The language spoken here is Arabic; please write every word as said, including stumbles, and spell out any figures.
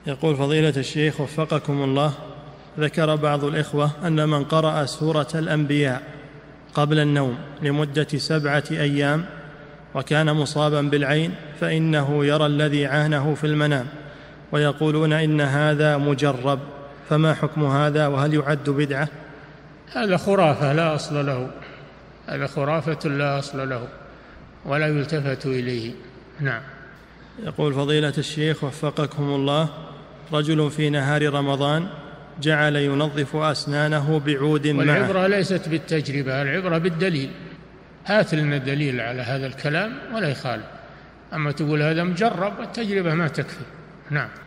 يقول فضيلة الشيخ وفقكم الله، ذكر بعض الإخوة أن من قرأ سورة الأنبياء قبل النوم لمدة سبعة أيام وكان مصابا بالعين فإنه يرى الذي عانه في المنام، ويقولون إن هذا مجرب، فما حكم هذا وهل يعد بدعة؟ هذا خرافة لا أصل له، هذا خرافة لا أصل له ولا يلتفت إليه. نعم. يقول فضيلة الشيخ وفقكم الله، رجل في نهار رمضان جعل ينظف أسنانه بعود معه. والعبرة ليست بالتجربة، العبرة بالدليل. هات لنا دليل على هذا الكلام ولا يخالف، أما تقول هذا مجرب، التجربة ما تكفي. نعم.